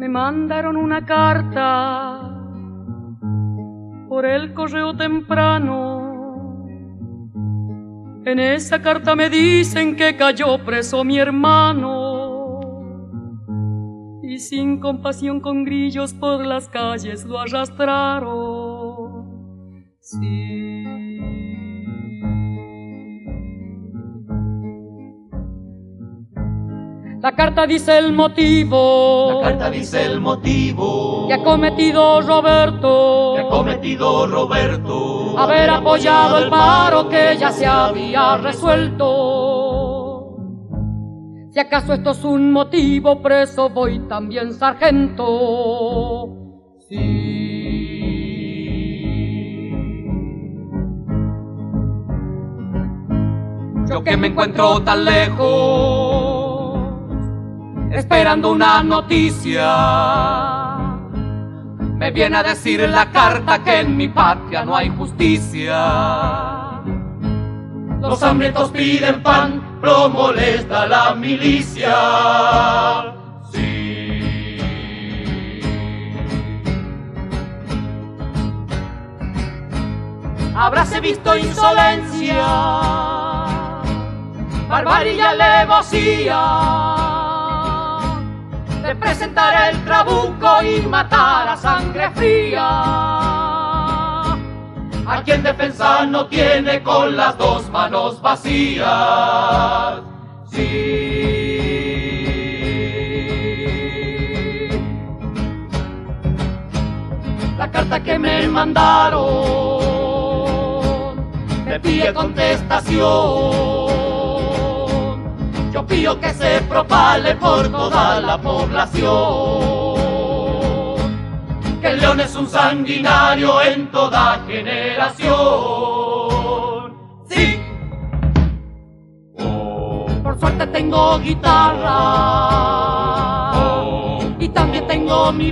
Me mandaron una carta por el correo temprano. En esa carta me dicen que cayó preso mi hermano, y sin compasión con grillos por las calles lo arrastraron. Sí. La carta dice el motivo. La carta dice el motivo Que ha cometido Roberto. que ha cometido Roberto. Haber apoyado el paro que ya se había resuelto. Si acaso esto es un motivo, preso voy también, sargento. Sí. Yo que me encuentro tan lejos, esperando una noticia, me viene a decir la carta que en mi patria no hay justicia. Los hambrientos piden pan, lo molesta la milicia. Sí. Habráse visto insolencia, barbarie y alevosía, de presentar el trabuco y matar a sangre fría. A quien defensa no tiene con las dos manos vacías. Sí. La carta que me mandaron me pide contestación. Yo pido que se propale por toda la población que el león es un sanguinario en toda generación. Sí. Por suerte tengo guitarra y también tengo mi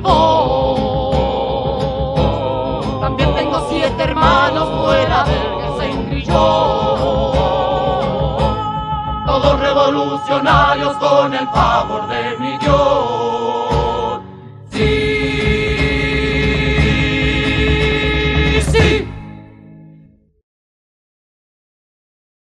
voz. También tengo 7 hermanos fuera del Sengrillón, todos revolucionarios con el favor de mi Dios. Sí.